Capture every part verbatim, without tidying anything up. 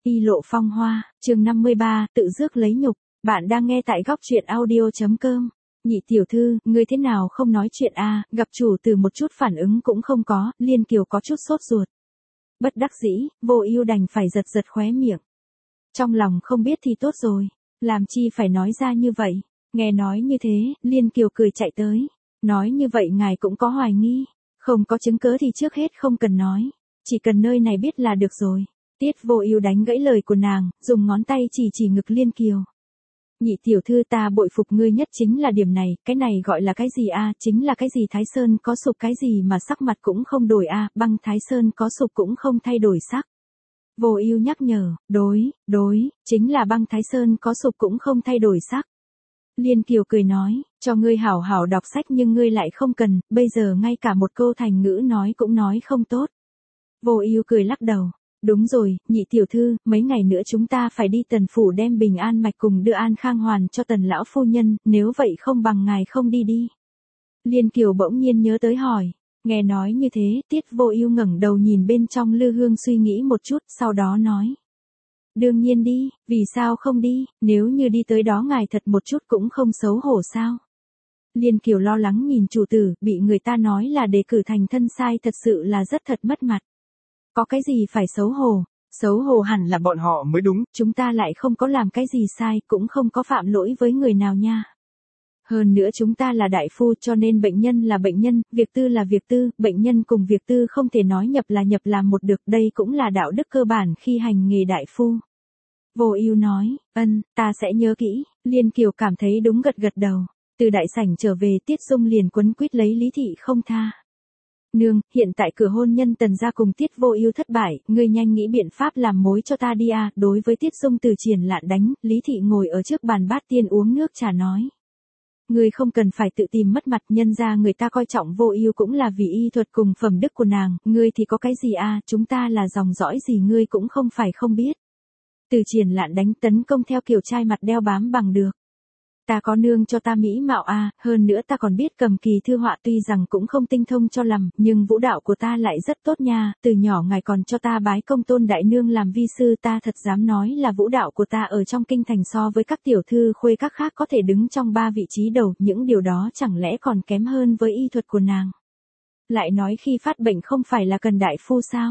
Y lộ phong hoa, chương năm mươi ba, tự rước lấy nhục. Bạn đang nghe tại góc truyện audio chấm com. Nhị tiểu thư, ngươi thế nào không nói chuyện a? À, gặp chủ từ một chút phản ứng cũng không có, Liên Kiều có chút sốt ruột. Bất đắc dĩ, Vô Ưu đành phải giật giật khóe miệng. Trong lòng không biết thì tốt rồi, làm chi phải nói ra như vậy. Nghe nói như thế, Liên Kiều cười chạy tới. Nói như vậy ngài cũng có hoài nghi, không có chứng cớ thì trước hết không cần nói, chỉ cần nơi này biết là được rồi. Tiết Vô Ưu đánh gãy lời của nàng, dùng ngón tay chỉ chỉ ngực Liên Kiều. Nhị tiểu thư, ta bội phục ngươi nhất chính là điểm này, cái này gọi là cái gì a? À? Chính là cái gì Thái Sơn có sụp cái gì mà sắc mặt cũng không đổi a? À? Băng Thái Sơn có sụp cũng không thay đổi sắc. Vô Ưu nhắc nhở, đối, đối, chính là băng Thái Sơn có sụp cũng không thay đổi sắc. Liên Kiều cười nói, cho ngươi hảo hảo đọc sách nhưng ngươi lại không cần, bây giờ ngay cả một câu thành ngữ nói cũng nói không tốt. Vô Ưu cười lắc đầu. Đúng rồi, nhị tiểu thư, mấy ngày nữa chúng ta phải đi Tần phủ đem bình an mạch cùng đưa an khang hoàn cho Tần lão phu nhân, nếu vậy không bằng ngài không đi đi. Liên Kiều bỗng nhiên nhớ tới hỏi, nghe nói như thế, Tiết Vô Ưu ngẩng đầu nhìn bên trong lư hương suy nghĩ một chút, sau đó nói. Đương nhiên đi, vì sao không đi, nếu như đi tới đó ngài thật một chút cũng không xấu hổ sao? Liên Kiều lo lắng nhìn chủ tử, bị người ta nói là đề cử thành thân sai thật sự là rất thật mất mặt. Có cái gì phải xấu hổ, xấu hổ hẳn là bọn họ mới đúng, chúng ta lại không có làm cái gì sai, cũng không có phạm lỗi với người nào nha. Hơn nữa chúng ta là đại phu cho nên bệnh nhân là bệnh nhân, việc tư là việc tư, bệnh nhân cùng việc tư không thể nói nhập là nhập làm một được, đây cũng là đạo đức cơ bản khi hành nghề đại phu. Vô Ưu nói, ân, ta sẽ nhớ kỹ. Liên Kiều cảm thấy đúng gật gật đầu. Từ đại sảnh trở về, Tiết Dung liền quấn quýt lấy Lý Thị không tha. Nương, hiện tại cửa hôn nhân Tần gia cùng Tiết Vô Ưu thất bại, ngươi nhanh nghĩ biện pháp làm mối cho ta đi a. Đối với Tiết Dung từ triển lạn đánh, Lý Thị ngồi ở trước bàn bát tiên uống nước trà nói. Ngươi không cần phải tự tìm mất mặt, nhân ra người ta coi trọng Vô Ưu cũng là vì y thuật cùng phẩm đức của nàng, ngươi thì có cái gì a? À, chúng ta là dòng dõi gì ngươi cũng không phải không biết. Từ triển lạn đánh tấn công theo kiểu trai mặt đeo bám bằng được. Ta có nương cho ta mỹ mạo a, à, hơn nữa ta còn biết cầm kỳ thư họa, tuy rằng cũng không tinh thông cho lầm, nhưng vũ đạo của ta lại rất tốt nha, từ nhỏ ngài còn cho ta bái công tôn đại nương làm vi sư, ta thật dám nói là vũ đạo của ta ở trong kinh thành so với các tiểu thư khuê các khác có thể đứng trong ba vị trí đầu, những điều đó chẳng lẽ còn kém hơn với y thuật của nàng. Lại nói khi phát bệnh không phải là cần đại phu sao?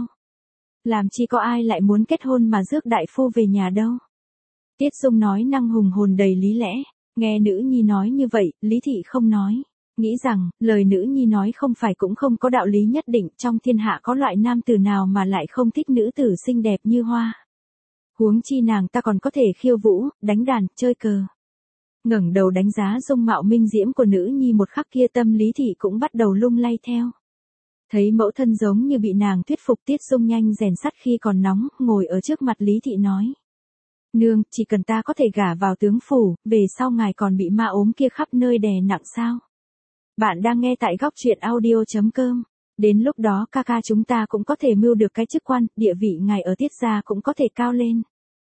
Làm chi có ai lại muốn kết hôn mà rước đại phu về nhà đâu. Tiết Dung nói năng hùng hồn đầy lý lẽ. Nghe nữ nhi nói như vậy, Lý Thị không nói. Nghĩ rằng, lời nữ nhi nói không phải cũng không có đạo lý nhất định, trong thiên hạ có loại nam tử nào mà lại không thích nữ tử xinh đẹp như hoa. Huống chi nàng ta còn có thể khiêu vũ, đánh đàn, chơi cờ. Ngẩng đầu đánh giá dung mạo minh diễm của nữ nhi một khắc kia, tâm Lý Thị cũng bắt đầu lung lay theo. Thấy mẫu thân giống như bị nàng thuyết phục, Tiết Dung nhanh rèn sắt khi còn nóng, ngồi ở trước mặt Lý Thị nói. Nương, chỉ cần ta có thể gả vào tướng phủ, về sau ngài còn bị ma ốm kia khắp nơi đè nặng sao? Bạn đang nghe tại góc truyện audio chấm com. Đến lúc đó ca ca chúng ta cũng có thể mưu được cái chức quan, địa vị ngài ở Tiết gia cũng có thể cao lên.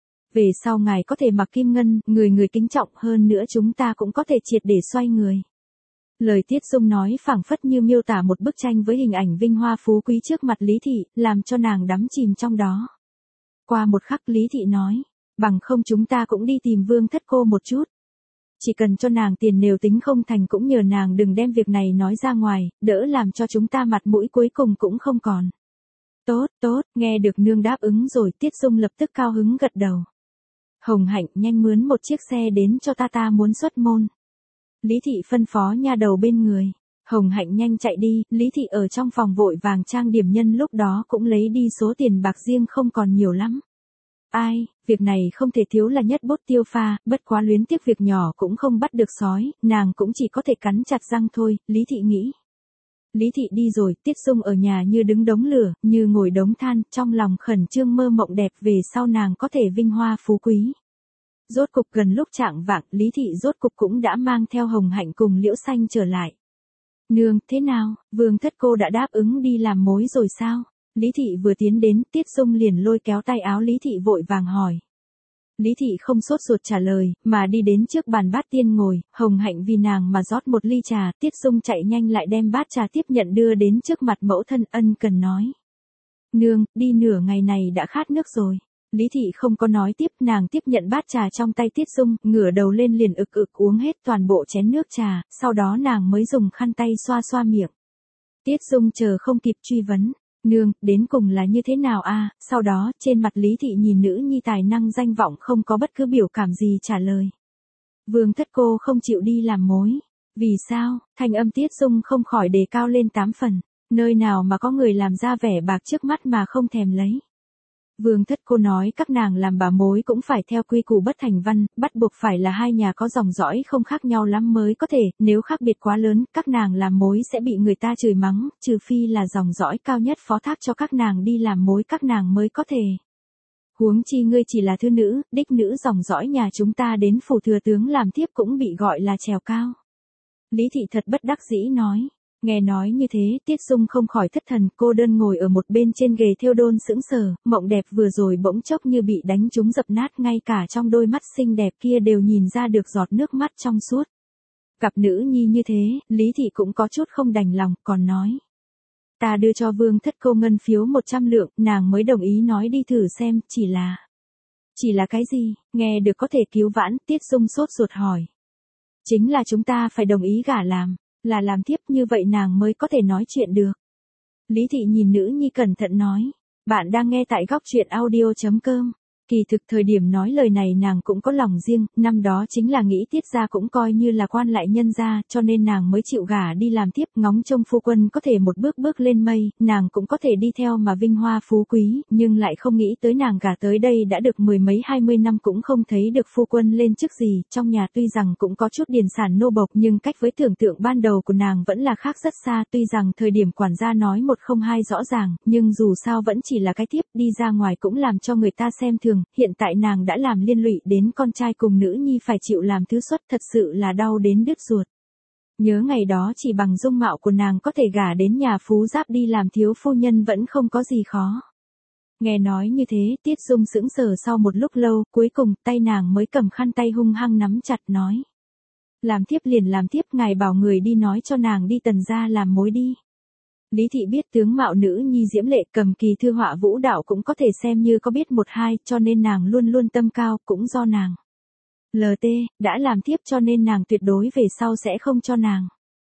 Về sau ngài có thể mặc kim ngân, người người kính trọng, hơn nữa chúng ta cũng có thể triệt để xoay người. Lời Tiết Dung nói phảng phất như miêu tả một bức tranh với hình ảnh vinh hoa phú quý trước mặt Lý Thị, làm cho nàng đắm chìm trong đó. Qua một khắc Lý Thị nói. Bằng không chúng ta cũng đi tìm Vương thất cô một chút. Chỉ cần cho nàng tiền nếu tính không thành cũng nhờ nàng đừng đem việc này nói ra ngoài, đỡ làm cho chúng ta mặt mũi cuối cùng cũng không còn. Tốt, tốt, nghe được nương đáp ứng rồi, Tiết Dung lập tức cao hứng gật đầu. Hồng Hạnh, nhanh mướn một chiếc xe đến cho ta, ta muốn xuất môn. Lý Thị phân phó nha đầu bên người. Hồng Hạnh nhanh chạy đi, Lý Thị ở trong phòng vội vàng trang điểm, nhân lúc đó cũng lấy đi số tiền bạc riêng không còn nhiều lắm. Ai, việc này không thể thiếu là nhất bút tiêu pha, bất quá luyến tiếc việc nhỏ cũng không bắt được sói, nàng cũng chỉ có thể cắn chặt răng thôi, Lý Thị nghĩ. Lý Thị đi rồi, Tiết Dung ở nhà như đứng đống lửa, như ngồi đống than, trong lòng khẩn trương mơ mộng đẹp về sau nàng có thể vinh hoa phú quý. Rốt cục gần lúc chạng vạng, Lý Thị rốt cục cũng đã mang theo Hồng Hạnh cùng Liễu Xanh trở lại. Nương, thế nào, Vương thất cô đã đáp ứng đi làm mối rồi sao? Lý Thị vừa tiến đến, Tiết Dung liền lôi kéo tay áo Lý Thị vội vàng hỏi. Lý Thị không sốt ruột trả lời, mà đi đến trước bàn bát tiên ngồi, Hồng Hạnh vì nàng mà rót một ly trà, Tiết Dung chạy nhanh lại đem bát trà tiếp nhận đưa đến trước mặt mẫu thân, ân cần nói. Nương, đi nửa ngày này đã khát nước rồi. Lý Thị không có nói tiếp, nàng tiếp nhận bát trà trong tay Tiết Dung, ngửa đầu lên liền ực ực uống hết toàn bộ chén nước trà, sau đó nàng mới dùng khăn tay xoa xoa miệng. Tiết Dung chờ không kịp truy vấn, nương, đến cùng là như thế nào a? Sau đó, trên mặt Lý Thị nhìn nữ nhi tài năng danh vọng không có bất cứ biểu cảm gì trả lời. Vương thất cô không chịu đi làm mối. Vì sao? Thanh âm Tiết Dung không khỏi đề cao lên tám phần. Nơi nào mà có người làm ra vẻ bạc trước mắt mà không thèm lấy. Vương thất cô nói các nàng làm bà mối cũng phải theo quy củ bất thành văn, bắt buộc phải là hai nhà có dòng dõi không khác nhau lắm mới có thể, nếu khác biệt quá lớn, các nàng làm mối sẽ bị người ta chửi mắng, trừ phi là dòng dõi cao nhất phó thác cho các nàng đi làm mối các nàng mới có thể. Huống chi ngươi chỉ là thư nữ, đích nữ dòng dõi nhà chúng ta đến phủ thừa tướng làm thiếp cũng bị gọi là trèo cao. Lý Thị thật bất đắc dĩ nói. Nghe nói như thế, Tiết Dung không khỏi thất thần, cô đơn ngồi ở một bên trên ghế thêu đôn sững sờ, mộng đẹp vừa rồi bỗng chốc như bị đánh trúng dập nát, ngay cả trong đôi mắt xinh đẹp kia đều nhìn ra được giọt nước mắt trong suốt. Gặp nữ nhi như thế, Lý Thị cũng có chút không đành lòng, còn nói. Ta đưa cho Vương thất cô ngân phiếu một trăm lượng, nàng mới đồng ý nói đi thử xem, chỉ là... Chỉ là cái gì, nghe được có thể cứu vãn, Tiết Dung sốt ruột hỏi. Chính là chúng ta phải đồng ý gả làm. Là làm thiếp như vậy nàng mới có thể nói chuyện được. Lý Thị nhìn nữ nhi cẩn thận nói. Bạn đang nghe tại góc truyện audio chấm com. Kỳ thực thời điểm nói lời này nàng cũng có lòng riêng, năm đó chính là nghĩ Tiết gia cũng coi như là quan lại nhân gia, cho nên nàng mới chịu gả đi làm thiếp, ngóng trông phu quân có thể một bước bước lên mây, nàng cũng có thể đi theo mà vinh hoa phú quý, nhưng lại không nghĩ tới nàng gả tới đây đã được mười mấy hai mươi năm cũng không thấy được phu quân lên chức gì, trong nhà tuy rằng cũng có chút điền sản nô bộc nhưng cách với tưởng tượng ban đầu của nàng vẫn là khác rất xa, tuy rằng thời điểm quản gia nói một không hai rõ ràng, nhưng dù sao vẫn chỉ là cái thiếp, đi ra ngoài cũng làm cho người ta xem thường. Hiện tại nàng đã làm liên lụy đến con trai cùng nữ nhi phải chịu làm thứ xuất, thật sự là đau đến đứt ruột. Nhớ ngày đó chỉ bằng dung mạo của nàng có thể gả đến nhà phú giáp đi làm thiếu phu nhân vẫn không có gì khó. Nghe nói như thế, Tiết Dung sững sờ sau một lúc lâu, cuối cùng tay nàng mới cầm khăn tay hung hăng nắm chặt nói. Làm thiếp liền làm thiếp, ngài bảo người đi nói cho nàng đi Tần gia làm mối đi. Lý Thị biết tướng mạo nữ nhi diễm lệ, cầm kỳ thư họa vũ đạo cũng có thể xem như có biết một hai, cho nên nàng luôn luôn tâm cao, cũng do nàng. lờ tê, đã làm thiếp cho nên nàng tuyệt đối về sau sẽ không cho nàng.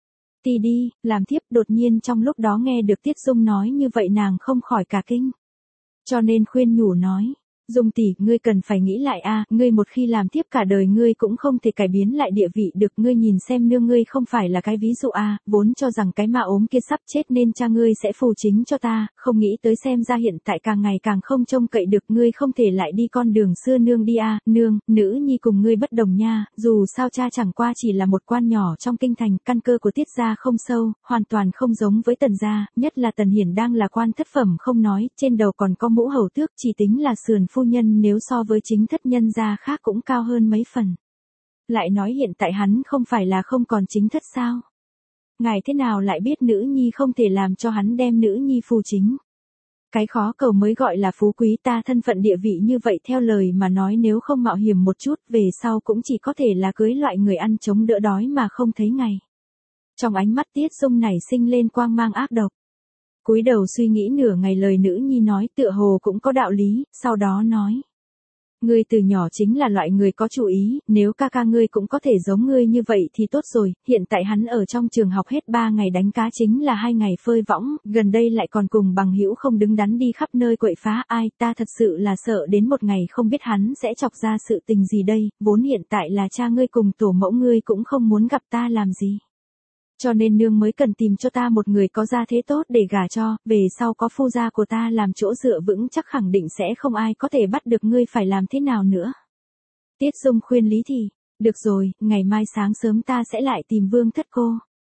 Ti đi, làm thiếp. Đột nhiên trong lúc đó nghe được Tiết Dung nói như vậy nàng không khỏi cả kinh. Cho nên khuyên nhủ nói. Dung tỷ, ngươi cần phải nghĩ lại a, ngươi một khi làm thiếp cả đời ngươi cũng không thể cải biến lại địa vị được, ngươi nhìn xem nương ngươi không phải là cái ví dụ a, vốn cho rằng cái ma ốm kia sắp chết nên cha ngươi sẽ phù chính cho ta, không nghĩ tới xem ra hiện tại càng ngày càng không trông cậy được, ngươi không thể lại đi con đường xưa nương đi a, nương, nữ nhi cùng ngươi bất đồng nha, dù sao cha chẳng qua chỉ là một quan nhỏ trong kinh thành, căn cơ của Tiết gia không sâu, hoàn toàn không giống với Tần gia, nhất là Tần Hiển đang là quan thất phẩm không nói, trên đầu còn có mũ hầu tước, chỉ tính là sườn phu nhân nếu so với chính thất nhân gia khác cũng cao hơn mấy phần. Lại nói hiện tại hắn không phải là không còn chính thất sao? Ngài thế nào lại biết nữ nhi không thể làm cho hắn đem nữ nhi phù chính? Cái khó cầu mới gọi là phú quý, ta thân phận địa vị như vậy theo lời mà nói nếu không mạo hiểm một chút về sau cũng chỉ có thể là cưới loại người ăn chống đỡ đói mà không thấy ngày. Trong ánh mắt Tiết Dung nảy sinh lên quang mang ác độc. Cúi đầu suy nghĩ nửa ngày lời nữ nhi nói tựa hồ cũng có đạo lý, sau đó nói. Ngươi từ nhỏ chính là loại người có chủ ý, nếu ca ca ngươi cũng có thể giống ngươi như vậy thì tốt rồi, hiện tại hắn ở trong trường học hết ba ngày đánh cá chính là hai ngày phơi võng, gần đây lại còn cùng bằng hữu không đứng đắn đi khắp nơi quậy phá, ai, ta thật sự là sợ đến một ngày không biết hắn sẽ chọc ra sự tình gì đây, vốn hiện tại là cha ngươi cùng tổ mẫu ngươi cũng không muốn gặp ta làm gì. Cho nên nương mới cần tìm cho ta một người có gia thế tốt để gả cho, về sau có phu gia của ta làm chỗ dựa vững chắc khẳng định sẽ không ai có thể bắt được ngươi phải làm thế nào nữa. Tiết Dung khuyên Lý Thị, được rồi, ngày mai sáng sớm ta sẽ lại tìm Vương thất cô.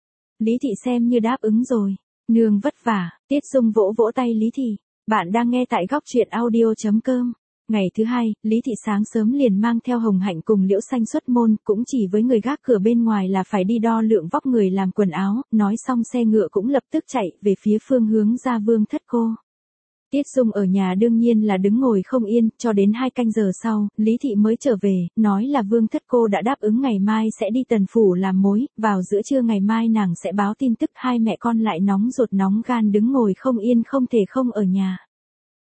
Lý Thị xem như đáp ứng rồi, nương vất vả, Tiết Dung vỗ vỗ tay Lý Thị, bạn đang nghe tại góc truyện audio chấm com. Ngày thứ hai, Lý Thị sáng sớm liền mang theo Hồng Hạnh cùng Liễu Xanh xuất môn, cũng chỉ với người gác cửa bên ngoài là phải đi đo lượng vóc người làm quần áo, nói xong xe ngựa cũng lập tức chạy về phía phương hướng ra Vương thất cô. Tiết Dung ở nhà đương nhiên là đứng ngồi không yên, cho đến hai canh giờ sau, Lý Thị mới trở về, nói là Vương thất cô đã đáp ứng ngày mai sẽ đi Tần phủ làm mối, vào giữa trưa ngày mai nàng sẽ báo tin tức, hai mẹ con lại nóng ruột nóng gan đứng ngồi không yên không thể không ở nhà.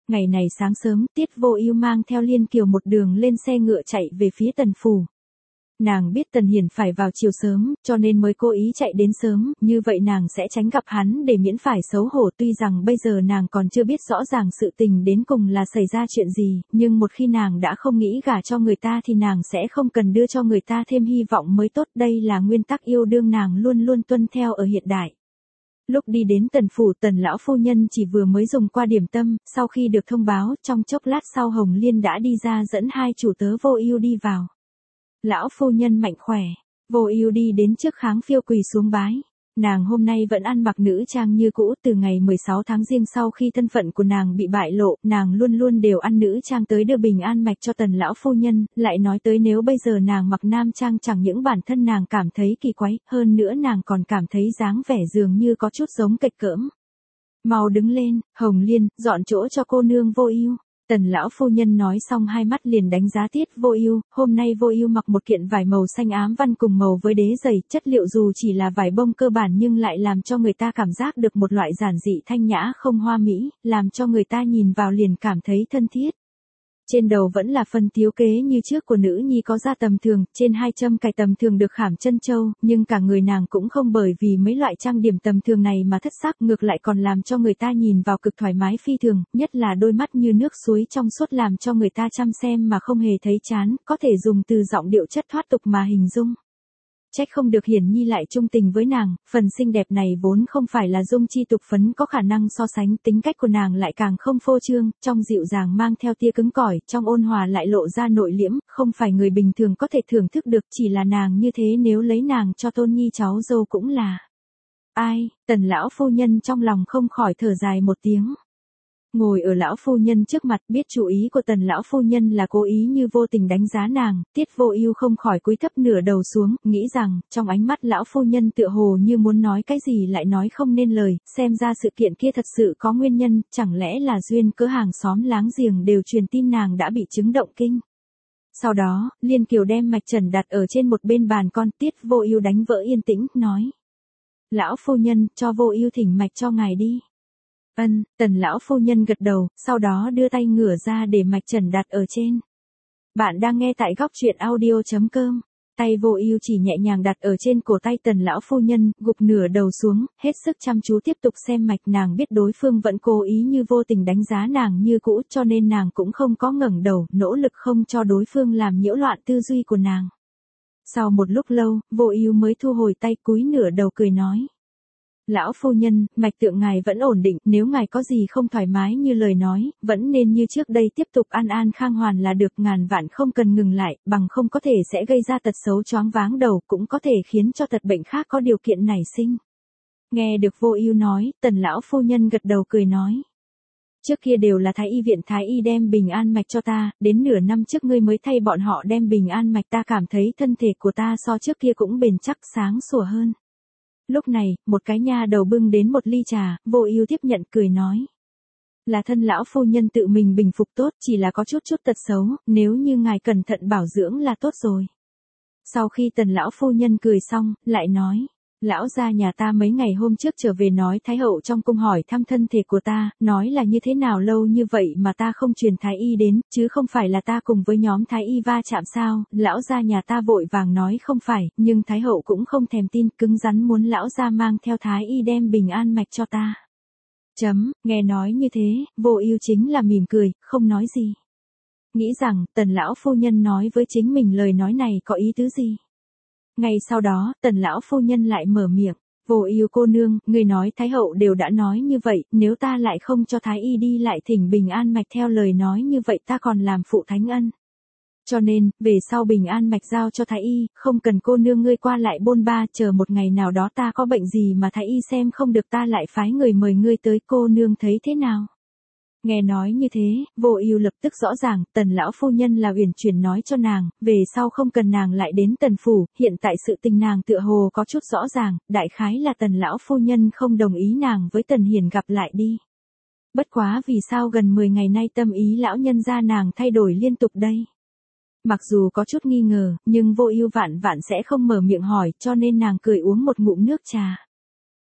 Ngày này sáng sớm, Tiết Vô Ưu mang theo Liên Kiều một đường lên xe ngựa chạy về phía Tần phủ. Nàng biết Tần Hiển phải vào chiều sớm, cho nên mới cố ý chạy đến sớm, như vậy nàng sẽ tránh gặp hắn để miễn phải xấu hổ. Tuy rằng bây giờ nàng còn chưa biết rõ ràng sự tình đến cùng là xảy ra chuyện gì, nhưng một khi nàng đã không nghĩ gả cho người ta thì nàng sẽ không cần đưa cho người ta thêm hy vọng mới tốt. Đây là nguyên tắc yêu đương nàng luôn luôn tuân theo ở hiện đại. Lúc đi đến Tần phủ, Tần lão phu nhân chỉ vừa mới dùng qua điểm tâm, sau khi được thông báo, trong chốc lát sau Hồng Liên đã đi ra dẫn hai chủ tớ Vô Ưu đi vào. Lão phu nhân mạnh khỏe, Vô Ưu đi đến trước Kháng Phiêu quỳ xuống bái. Nàng hôm nay vẫn ăn mặc nữ trang như cũ, từ ngày mười sáu tháng Giêng sau khi thân phận của nàng bị bại lộ, nàng luôn luôn đều ăn nữ trang tới đưa bình an mạch cho Tần lão phu nhân, lại nói tới nếu bây giờ nàng mặc nam trang chẳng những bản thân nàng cảm thấy kỳ quái, hơn nữa nàng còn cảm thấy dáng vẻ dường như có chút giống kịch cỡm. Mau đứng lên, Hồng Liên, dọn chỗ cho cô nương Vô Ưu. Tần lão phu nhân nói xong hai mắt liền đánh giá Tiết Vô Ưu. Hôm nay Vô Ưu mặc một kiện vải màu xanh ám văn cùng màu với đế giày, chất liệu dù chỉ là vải bông cơ bản nhưng lại làm cho người ta cảm giác được một loại giản dị thanh nhã không hoa mỹ, làm cho người ta nhìn vào liền cảm thấy thân thiết. Trên đầu vẫn là phần tiếu kế như trước của nữ nhi có da tầm thường, trên hai châm cài tầm thường được khảm chân châu, nhưng cả người nàng cũng không bởi vì mấy loại trang điểm tầm thường này mà thất sắc, ngược lại còn làm cho người ta nhìn vào cực thoải mái phi thường, nhất là đôi mắt như nước suối trong suốt làm cho người ta chăm xem mà không hề thấy chán, có thể dùng từ giọng điệu chất thoát tục mà hình dung. Trách không được Hiển Nhi lại trung tình với nàng, phần xinh đẹp này vốn không phải là dung chi tục phấn có khả năng so sánh, tính cách của nàng lại càng không phô trương, trong dịu dàng mang theo tia cứng cỏi, trong ôn hòa lại lộ ra nội liễm, không phải người bình thường có thể thưởng thức được, chỉ là nàng như thế nếu lấy nàng cho tôn nhi cháu dâu cũng là. Ai, Tần lão phu nhân trong lòng không khỏi thở dài một tiếng. Ngồi ở lão phu nhân trước mặt, biết chủ ý của Tần lão phu nhân là cố ý như vô tình đánh giá nàng, Tiết Vô Ưu không khỏi cúi thấp nửa đầu xuống, nghĩ rằng, trong ánh mắt lão phu nhân tựa hồ như muốn nói cái gì lại nói không nên lời, xem ra sự kiện kia thật sự có nguyên nhân, chẳng lẽ là duyên cớ hàng xóm láng giềng đều truyền tin nàng đã bị chứng động kinh. Sau đó, Liên Kiều đem mạch trần đặt ở trên một bên bàn con, Tiết Vô Ưu đánh vỡ yên tĩnh, nói: "Lão phu nhân, cho Vô Ưu thỉnh mạch cho ngài đi." Ân, Tần lão phu nhân gật đầu, sau đó đưa tay ngửa ra để mạch trần đặt ở trên. Bạn đang nghe tại góc truyện audio chấm com. Tay Vô Ưu chỉ nhẹ nhàng đặt ở trên cổ tay Tần lão phu nhân, gục nửa đầu xuống, hết sức chăm chú tiếp tục xem mạch. Nàng biết đối phương vẫn cố ý như vô tình đánh giá nàng như cũ, cho nên nàng cũng không có ngẩng đầu, nỗ lực không cho đối phương làm nhiễu loạn tư duy của nàng. Sau một lúc lâu, Vô Ưu mới thu hồi tay, cúi nửa đầu cười nói: "Lão phu nhân, mạch tượng ngài vẫn ổn định, nếu ngài có gì không thoải mái như lời nói, vẫn nên như trước đây tiếp tục an an khang hoàn là được, ngàn vạn không cần ngừng lại, bằng không có thể sẽ gây ra tật xấu choáng váng đầu, cũng có thể khiến cho tật bệnh khác có điều kiện nảy sinh." Nghe được Vô Ưu nói, Tần lão phu nhân gật đầu cười nói: "Trước kia đều là Thái y viện Thái y đem bình an mạch cho ta, đến nửa năm trước ngươi mới thay bọn họ đem bình an mạch, ta cảm thấy thân thể của ta so trước kia cũng bền chắc sáng sủa hơn." Lúc này, một cái nha đầu bưng đến một ly trà, Vô Ưu tiếp nhận cười nói: "Là thân lão phu nhân tự mình bình phục tốt, chỉ là có chút chút tật xấu, nếu như ngài cẩn thận bảo dưỡng là tốt rồi." Sau khi Tần lão phu nhân cười xong, lại nói: "Lão gia nhà ta mấy ngày hôm trước trở về nói Thái hậu trong cung hỏi thăm thân thể của ta, nói là như thế nào lâu như vậy mà ta không truyền Thái y đến, chứ không phải là ta cùng với nhóm Thái y va chạm sao?" Lão gia nhà ta vội vàng nói không phải, nhưng Thái hậu cũng không thèm tin, cứng rắn muốn lão gia mang theo Thái y đem bình an mạch cho ta. Chấm, nghe nói như thế, Vô Ưu chính là mỉm cười, không nói gì. Nghĩ rằng, Tần lão phu nhân nói với chính mình lời nói này có ý tứ gì. Ngay sau đó, Tần lão phu nhân lại mở miệng: "Vô Ưu cô nương, người nói Thái hậu đều đã nói như vậy, nếu ta lại không cho Thái y đi lại thỉnh bình an mạch theo lời nói như vậy ta còn làm phụ thánh ân. Cho nên, về sau bình an mạch giao cho Thái y, không cần cô nương ngươi qua lại bôn ba, chờ một ngày nào đó ta có bệnh gì mà Thái y xem không được ta lại phái người mời ngươi tới, cô nương thấy thế nào?" Nghe nói như thế, Vô Ưu lập tức rõ ràng, Tần lão phu nhân là uyển chuyển nói cho nàng, về sau không cần nàng lại đến Tần phủ, hiện tại sự tình nàng tựa hồ có chút rõ ràng, đại khái là Tần lão phu nhân không đồng ý nàng với Tần Hiển gặp lại đi. Bất quá vì sao gần mười ngày nay tâm ý lão nhân gia nàng thay đổi liên tục đây? Mặc dù có chút nghi ngờ, nhưng Vô Ưu vạn vạn sẽ không mở miệng hỏi, cho nên nàng cười uống một ngụm nước trà.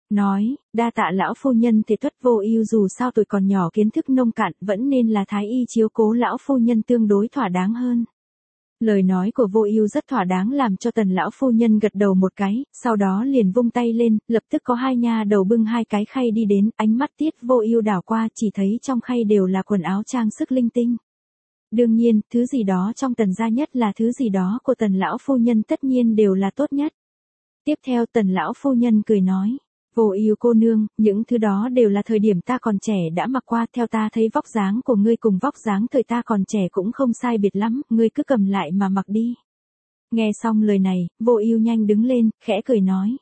Nói, đa tạ lão phu nhân thể tuất Vô Ưu dù sao tuổi còn nhỏ kiến thức nông cạn vẫn nên là thái y chiếu cố lão phu nhân tương đối thỏa đáng hơn. Lời nói của Vô Ưu rất thỏa đáng làm cho Tần lão phu nhân gật đầu một cái, sau đó liền vung tay lên, lập tức có hai nha đầu bưng hai cái khay đi đến, ánh mắt Tiết Vô Ưu đảo qua chỉ thấy trong khay đều là quần áo trang sức linh tinh. Đương nhiên, thứ gì đó trong Tần gia nhất là thứ gì đó của Tần lão phu nhân tất nhiên đều là tốt nhất. Tiếp theo Tần lão phu nhân cười nói, Vô Ưu cô nương, những thứ đó đều là thời điểm ta còn trẻ đã mặc qua, theo ta thấy vóc dáng của ngươi cùng vóc dáng thời ta còn trẻ cũng không sai biệt lắm, ngươi cứ cầm lại mà mặc đi. Nghe xong lời này, Vô Ưu nhanh đứng lên, khẽ cười nói.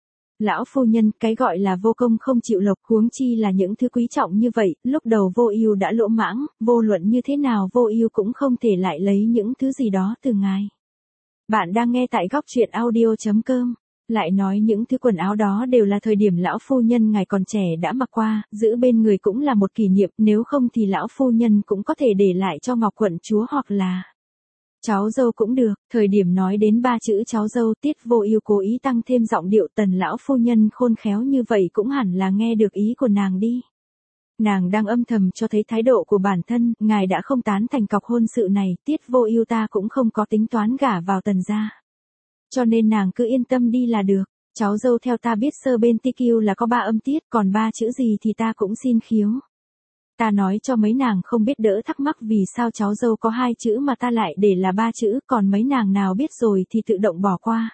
Lão phu nhân, cái gọi là vô công không chịu lộc, huống chi là những thứ quý trọng như vậy, lúc đầu Vô Ưu đã lỗ mãng, vô luận như thế nào Vô Ưu cũng không thể lại lấy những thứ gì đó từ ngài. Bạn đang nghe tại góc truyện audio chấm com. Lại nói những thứ quần áo đó đều là thời điểm lão phu nhân ngài còn trẻ đã mặc qua, giữ bên người cũng là một kỷ niệm, nếu không thì lão phu nhân cũng có thể để lại cho Ngọc quận chúa hoặc là cháu dâu cũng được. Thời điểm nói đến ba chữ cháu dâu, Tiết Vô Ưu cố ý tăng thêm giọng điệu, Tần lão phu nhân khôn khéo như vậy cũng hẳn là nghe được ý của nàng đi. Nàng đang âm thầm cho thấy thái độ của bản thân, ngài đã không tán thành cọc hôn sự này, Tiết Vô Ưu ta cũng không có tính toán gả vào Tần gia. Cho nên nàng cứ yên tâm đi là được. Cháu dâu theo ta biết sơ bên ti kiu là có ba âm tiết, còn ba chữ gì thì ta cũng xin khiếu. Ta nói cho mấy nàng không biết đỡ thắc mắc vì sao cháu dâu có hai chữ mà ta lại để là ba chữ, còn mấy nàng nào biết rồi thì tự động bỏ qua.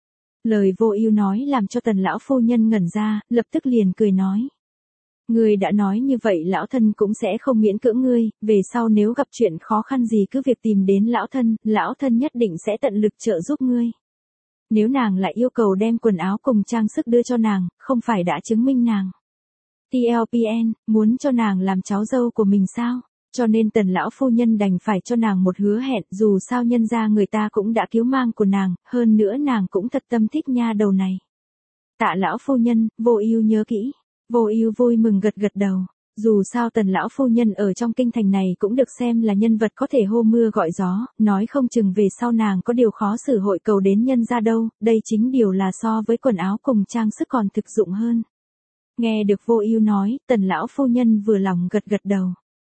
Lời Vô Ưu nói làm cho Tần lão phu nhân ngẩn ra, lập tức liền cười nói. Ngươi đã nói như vậy lão thân cũng sẽ không miễn cưỡng ngươi, về sau nếu gặp chuyện khó khăn gì cứ việc tìm đến lão thân, lão thân nhất định sẽ tận lực trợ giúp ngươi. Nếu nàng lại yêu cầu đem quần áo cùng trang sức đưa cho nàng, không phải đã chứng minh nàng tê lờ pê en, muốn cho nàng làm cháu dâu của mình sao? Cho nên Tần lão phu nhân đành phải cho nàng một hứa hẹn, dù sao nhân gia người ta cũng đã cứu mang của nàng, hơn nữa nàng cũng thật tâm thích nha đầu này. Tạ lão phu nhân, Vô Ưu nhớ kỹ. Vô Ưu vui mừng gật gật đầu. Dù sao Tần lão phu nhân ở trong kinh thành này cũng được xem là nhân vật có thể hô mưa gọi gió, nói không chừng về sau nàng có điều khó xử hội cầu đến nhân gia đâu, đây chính điều là so với quần áo cùng trang sức còn thực dụng hơn. Nghe được Vô Ưu nói, Tần lão phu nhân vừa lòng gật gật đầu.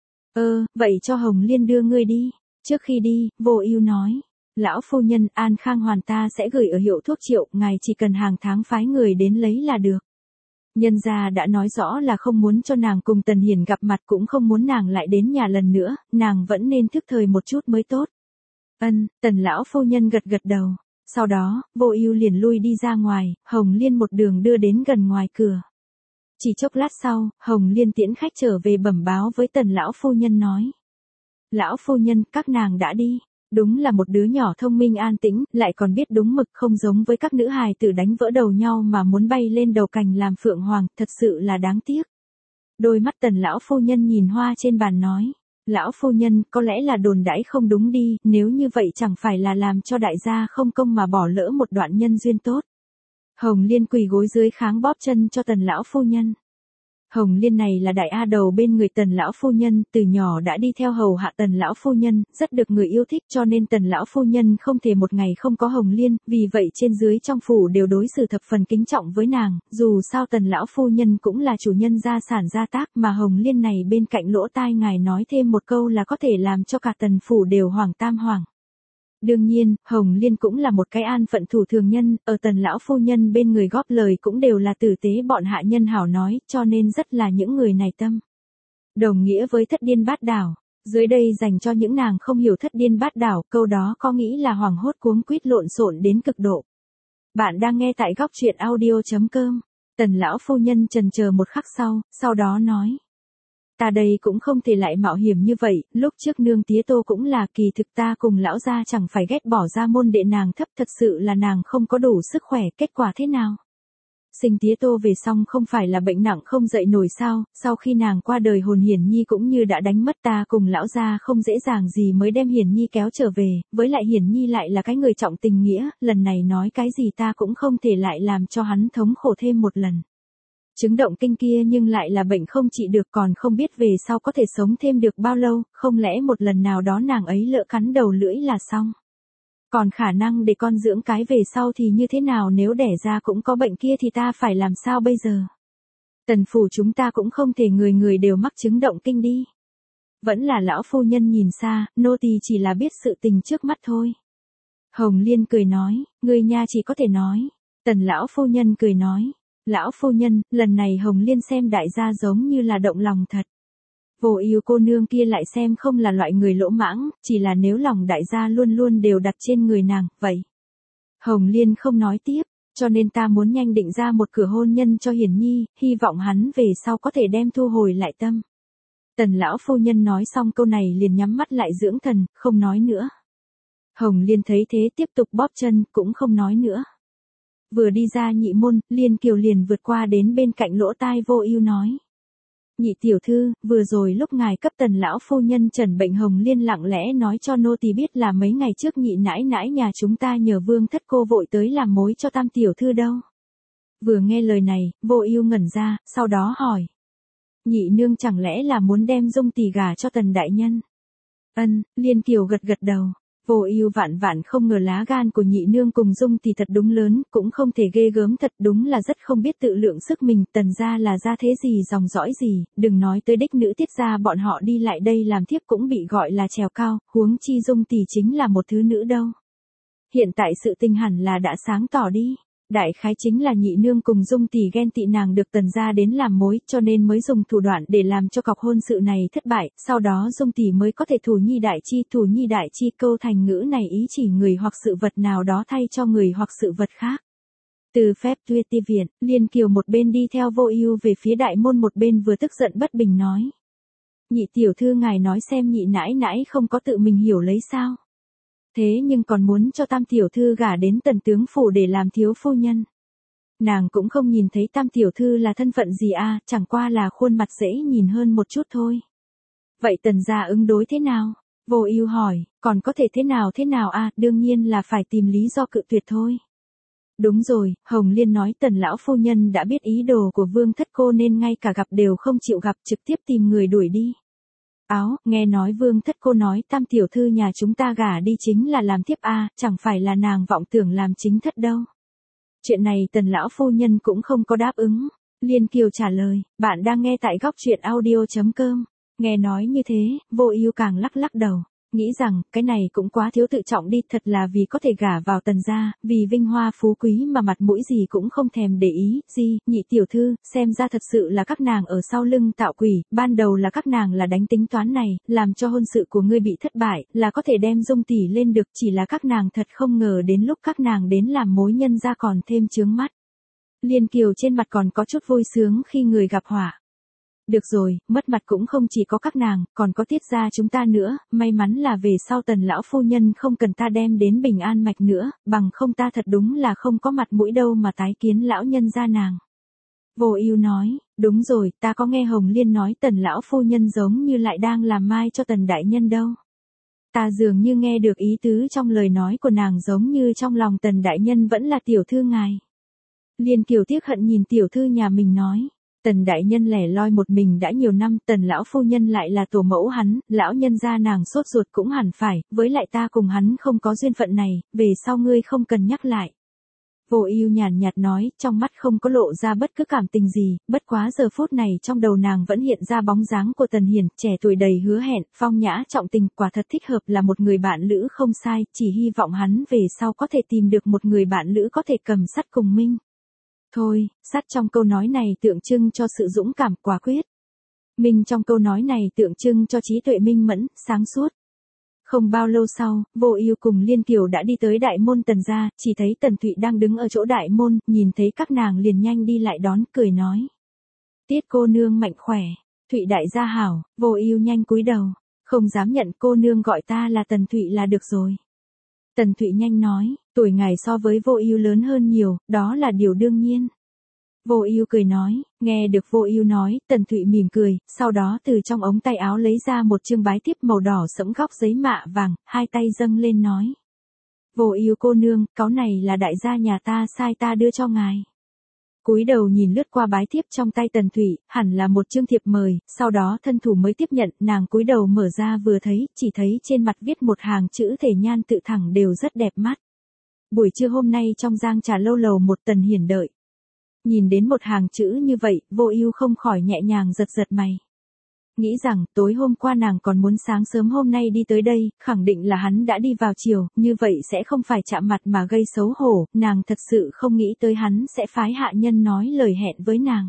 Ơ, vậy cho Hồng Liên đưa ngươi đi. Trước khi đi, Vô Ưu nói, lão phu nhân, An Khang Hoàn ta sẽ gửi ở hiệu thuốc Triệu, ngài chỉ cần hàng tháng phái người đến lấy là được. Nhân gia đã nói rõ là không muốn cho nàng cùng Tần Hiển gặp mặt, cũng không muốn nàng lại đến nhà lần nữa, nàng vẫn nên thức thời một chút mới tốt. Ân, Tần lão phu nhân gật gật đầu. Sau đó, Vô Ưu liền lui đi ra ngoài, Hồng Liên một đường đưa đến gần ngoài cửa. Chỉ chốc lát sau, Hồng Liên tiễn khách trở về bẩm báo với Tần lão phu nhân nói. Lão phu nhân, các nàng đã đi. Đúng là một đứa nhỏ thông minh an tĩnh, lại còn biết đúng mực, không giống với các nữ hài tử đánh vỡ đầu nhau mà muốn bay lên đầu cành làm phượng hoàng, thật sự là đáng tiếc. Đôi mắt Tần lão phu nhân nhìn hoa trên bàn nói. Lão phu nhân, có lẽ là đồn đãi không đúng đi, nếu như vậy chẳng phải là làm cho đại gia không công mà bỏ lỡ một đoạn nhân duyên tốt. Hồng Liên quỳ gối dưới kháng bóp chân cho Tần lão phu nhân. Hồng Liên này là đại a đầu bên người Tần lão phu nhân, từ nhỏ đã đi theo hầu hạ Tần lão phu nhân, rất được người yêu thích, cho nên Tần lão phu nhân không thể một ngày không có Hồng Liên, vì vậy trên dưới trong phủ đều đối xử thập phần kính trọng với nàng, dù sao Tần lão phu nhân cũng là chủ nhân gia sản gia tác, mà Hồng Liên này bên cạnh lỗ tai ngài nói thêm một câu là có thể làm cho cả Tần phủ đều hoảng tam hoảng. Đương nhiên, Hồng Liên cũng là một cái an phận thủ thường nhân, ở Tần lão phu nhân bên người góp lời cũng đều là tử tế bọn hạ nhân hảo nói, cho nên rất là những người này tâm. Đồng nghĩa với thất điên bát đảo. Dưới đây dành cho những nàng không hiểu thất điên bát đảo, câu đó có nghĩ là hoảng hốt cuống quýt lộn xộn đến cực độ. Bạn đang nghe tại góc truyện audio chấm com. Tần lão phu nhân chần chờ một khắc sau, sau đó nói. Ta đây cũng không thể lại mạo hiểm như vậy, lúc trước nương tía Tô cũng là, kỳ thực ta cùng lão gia chẳng phải ghét bỏ ra môn đệ nàng thấp, thật sự là nàng không có đủ sức khỏe, kết quả thế nào? Sinh tía Tô về xong không phải là bệnh nặng không dậy nổi sao, sau khi nàng qua đời hồn Hiển Nhi cũng như đã đánh mất, ta cùng lão gia không dễ dàng gì mới đem Hiển Nhi kéo trở về, với lại Hiển Nhi lại là cái người trọng tình nghĩa, lần này nói cái gì ta cũng không thể lại làm cho hắn thống khổ thêm một lần. Chứng động kinh kia nhưng lại là bệnh không trị được, còn không biết về sau có thể sống thêm được bao lâu, không lẽ một lần nào đó nàng ấy lỡ cắn đầu lưỡi là xong. Còn khả năng để con dưỡng cái về sau thì như thế nào, nếu đẻ ra cũng có bệnh kia thì ta phải làm sao bây giờ? Tần phủ chúng ta cũng không thể người người đều mắc chứng động kinh đi. Vẫn là lão phu nhân nhìn xa, nô tỳ chỉ là biết sự tình trước mắt thôi. Hồng Liên cười nói, người nha chỉ có thể nói. Tần lão phu nhân cười nói, lão phu nhân, lần này Hồng Liên xem đại gia giống như là động lòng thật. Vô Ưu cô nương kia lại xem không là loại người lỗ mãng, chỉ là nếu lòng đại gia luôn luôn đều đặt trên người nàng, vậy. Hồng Liên không nói tiếp, cho nên ta muốn nhanh định ra một cửa hôn nhân cho Hiển Nhi, hy vọng hắn về sau có thể đem thu hồi lại tâm. Tần lão phu nhân nói xong câu này liền nhắm mắt lại dưỡng thần, không nói nữa. Hồng Liên thấy thế tiếp tục bóp chân, cũng không nói nữa. Vừa đi ra nhị môn, Liên Kiều liền vượt qua đến bên cạnh lỗ tai Vô Ưu nói. Nhị tiểu thư, vừa rồi lúc ngài cấp Tần lão phu nhân trần bệnh, Hồng Liên lặng lẽ nói cho nô tỳ biết là mấy ngày trước nhị nãi nãi nhà chúng ta nhờ Vương thất cô vội tới làm mối cho tam tiểu thư đâu. Vừa nghe lời này, Vô Ưu ngẩn ra, sau đó hỏi. Nhị nương chẳng lẽ là muốn đem Dung tỷ gả cho Tần đại nhân? Ân, Liên Kiều gật gật đầu. Vô Ưu vạn vạn không ngờ lá gan của nhị nương cùng Dung tỷ thật đúng lớn, cũng không thể ghê gớm, thật đúng là rất không biết tự lượng sức mình. Tần gia là gia thế gì dòng dõi gì, đừng nói tới đích nữ Tiết gia bọn họ đi lại đây làm thiếp cũng bị gọi là trèo cao, huống chi Dung tỷ chính là một thứ nữ đâu. Hiện tại sự tình hẳn là đã sáng tỏ đi. Đại khái chính là nhị nương cùng Dung tỷ ghen tị nàng được Tần gia đến làm mối, cho nên mới dùng thủ đoạn để làm cho cọc hôn sự này thất bại, sau đó Dung tỷ mới có thể thủ nhi đại chi, thủ nhi đại chi câu thành ngữ này ý chỉ người hoặc sự vật nào đó thay cho người hoặc sự vật khác. Từ phép tuyệt ti viện, Liên Kiều một bên đi theo Vô Ưu về phía đại môn, một bên vừa tức giận bất bình nói. Nhị tiểu thư ngài nói xem nhị nãi nãi không có tự mình hiểu lấy sao? Thế nhưng còn muốn cho tam tiểu thư gả đến Tần tướng phủ để làm thiếu phu nhân. Nàng cũng không nhìn thấy tam tiểu thư là thân phận gì a, à, chẳng qua là khuôn mặt dễ nhìn hơn một chút thôi. Vậy Tần gia ứng đối thế nào? Vô Ưu hỏi, còn có thể thế nào thế nào a, à, đương nhiên là phải tìm lý do cự tuyệt thôi. Đúng rồi, Hồng Liên nói Tần lão phu nhân đã biết ý đồ của Vương thất cô nên ngay cả gặp đều không chịu gặp, trực tiếp tìm người đuổi đi. Áo, nghe nói Vương thất cô nói tam tiểu thư nhà chúng ta gả đi chính là làm thiếp a, chẳng phải là nàng vọng tưởng làm chính thất đâu. Chuyện này Tần lão phu nhân cũng không có đáp ứng. Liên Kiều trả lời, bạn đang nghe tại góc truyện audio chấm com. Nghe nói như thế, Vô Ưu càng lắc lắc đầu, nghĩ rằng cái này cũng quá thiếu tự trọng đi, thật là vì có thể gả vào Tần gia, vì vinh hoa phú quý mà mặt mũi gì cũng không thèm để ý. Gì, nhị tiểu thư, xem ra thật sự là các nàng ở sau lưng tạo quỷ, ban đầu là các nàng là đánh tính toán này, làm cho hôn sự của ngươi bị thất bại, là có thể đem Dung tỷ lên được, chỉ là các nàng thật không ngờ đến lúc các nàng đến làm mối nhân gia còn thêm chướng mắt. Liên Kiều trên mặt còn có chút vui sướng khi người gặp họa. Được rồi, mất mặt cũng không chỉ có các nàng, còn có Tiết gia chúng ta nữa, may mắn là về sau Tần lão phu nhân không cần ta đem đến Bình An mạch nữa, bằng không ta thật đúng là không có mặt mũi đâu mà tái kiến lão nhân gia nàng. Vô Ưu nói, đúng rồi, ta có nghe Hồng Liên nói Tần lão phu nhân giống như lại đang làm mai cho Tần đại nhân đâu. Ta dường như nghe được ý tứ trong lời nói của nàng giống như trong lòng Tần đại nhân vẫn là tiểu thư ngài. Liên Kiều tiếc hận nhìn tiểu thư nhà mình nói. Tần đại nhân lẻ loi một mình đã nhiều năm, Tần lão phu nhân lại là tổ mẫu hắn, lão nhân gia nàng sốt ruột cũng hẳn phải, với lại ta cùng hắn không có duyên phận này, về sau ngươi không cần nhắc lại. Vô Ưu nhàn nhạt nói, trong mắt không có lộ ra bất cứ cảm tình gì, bất quá giờ phút này trong đầu nàng vẫn hiện ra bóng dáng của Tần Hiển, trẻ tuổi đầy hứa hẹn, phong nhã trọng tình, quả thật thích hợp là một người bạn lữ không sai, chỉ hy vọng hắn về sau có thể tìm được một người bạn lữ có thể cầm sắt cùng minh. Thôi, sắt trong câu nói này tượng trưng cho sự dũng cảm quả quyết. Minh trong câu nói này tượng trưng cho trí tuệ minh mẫn, sáng suốt. Không bao lâu sau, Vô Ưu cùng Liên Kiều đã đi tới đại môn Tần gia, chỉ thấy Tần Thụy đang đứng ở chỗ đại môn, nhìn thấy các nàng liền nhanh đi lại đón, cười nói. Tiết cô nương mạnh khỏe, Thụy đại gia hảo. Vô Ưu nhanh cúi đầu, không dám nhận, cô nương gọi ta là Tần Thụy là được rồi. Tần Thụy nhanh nói, tuổi ngài so với Vô Ưu lớn hơn nhiều, đó là điều đương nhiên. Vô Ưu cười nói, nghe được Vô Ưu nói, Tần Thụy mỉm cười, sau đó từ trong ống tay áo lấy ra một chương bái thiếp màu đỏ sẫm góc giấy mạ vàng, hai tay dâng lên nói. Vô Ưu cô nương, cáu này là đại gia nhà ta sai ta đưa cho ngài. Cúi đầu nhìn lướt qua bái thiếp trong tay Tần Thụy, hẳn là một chương thiệp mời, sau đó thân thủ mới tiếp nhận, nàng cúi đầu mở ra vừa thấy, chỉ thấy trên mặt viết một hàng chữ thể nhan tự thẳng đều rất đẹp mắt. Buổi trưa hôm nay trong Giang Trà lâu lầu một Tần Hiển đợi. Nhìn đến một hàng chữ như vậy, Vô Ưu không khỏi nhẹ nhàng giật giật mày. Nghĩ rằng, tối hôm qua nàng còn muốn sáng sớm hôm nay đi tới đây, khẳng định là hắn đã đi vào chiều, như vậy sẽ không phải chạm mặt mà gây xấu hổ, nàng thật sự không nghĩ tới hắn sẽ phái hạ nhân nói lời hẹn với nàng.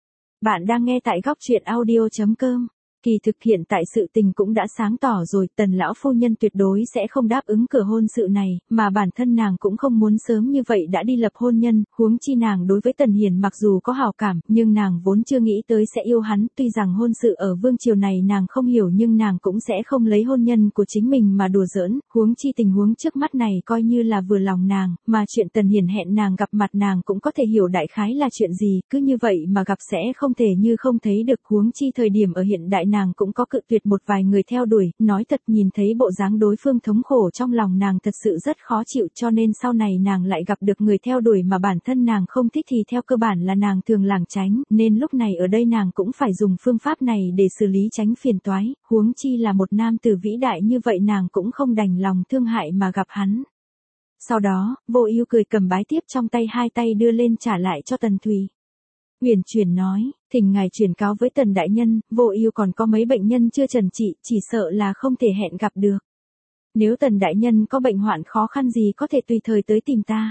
Bạn đang nghe tại góc truyện audio chấm com. Kỳ thực hiện tại sự tình cũng đã sáng tỏ rồi, Tần lão phu nhân tuyệt đối sẽ không đáp ứng cửa hôn sự này, mà bản thân nàng cũng không muốn sớm như vậy đã đi lập hôn nhân, huống chi nàng đối với Tần Hiền mặc dù có hảo cảm, nhưng nàng vốn chưa nghĩ tới sẽ yêu hắn, tuy rằng hôn sự ở vương triều này nàng không hiểu nhưng nàng cũng sẽ không lấy hôn nhân của chính mình mà đùa giỡn, huống chi tình huống trước mắt này coi như là vừa lòng nàng, mà chuyện Tần Hiền hẹn nàng gặp mặt nàng cũng có thể hiểu đại khái là chuyện gì, cứ như vậy mà gặp sẽ không thể như không thấy được, huống chi thời điểm ở hiện đại nàng cũng có cự tuyệt một vài người theo đuổi, nói thật nhìn thấy bộ dáng đối phương thống khổ trong lòng nàng thật sự rất khó chịu, cho nên sau này nàng lại gặp được người theo đuổi mà bản thân nàng không thích thì theo cơ bản là nàng thường lảng tránh, nên lúc này ở đây nàng cũng phải dùng phương pháp này để xử lý tránh phiền toái, huống chi là một nam tử vĩ đại như vậy nàng cũng không đành lòng thương hại mà gặp hắn. Sau đó, Vô Ưu cười cầm bái tiếp trong tay hai tay đưa lên trả lại cho Tần Thùy. Uyển chuyển nói, thỉnh ngài truyền cáo với Tần đại nhân, Vô Ưu còn có mấy bệnh nhân chưa trần trị, chỉ sợ là không thể hẹn gặp được. Nếu Tần đại nhân có bệnh hoạn khó khăn gì có thể tùy thời tới tìm ta.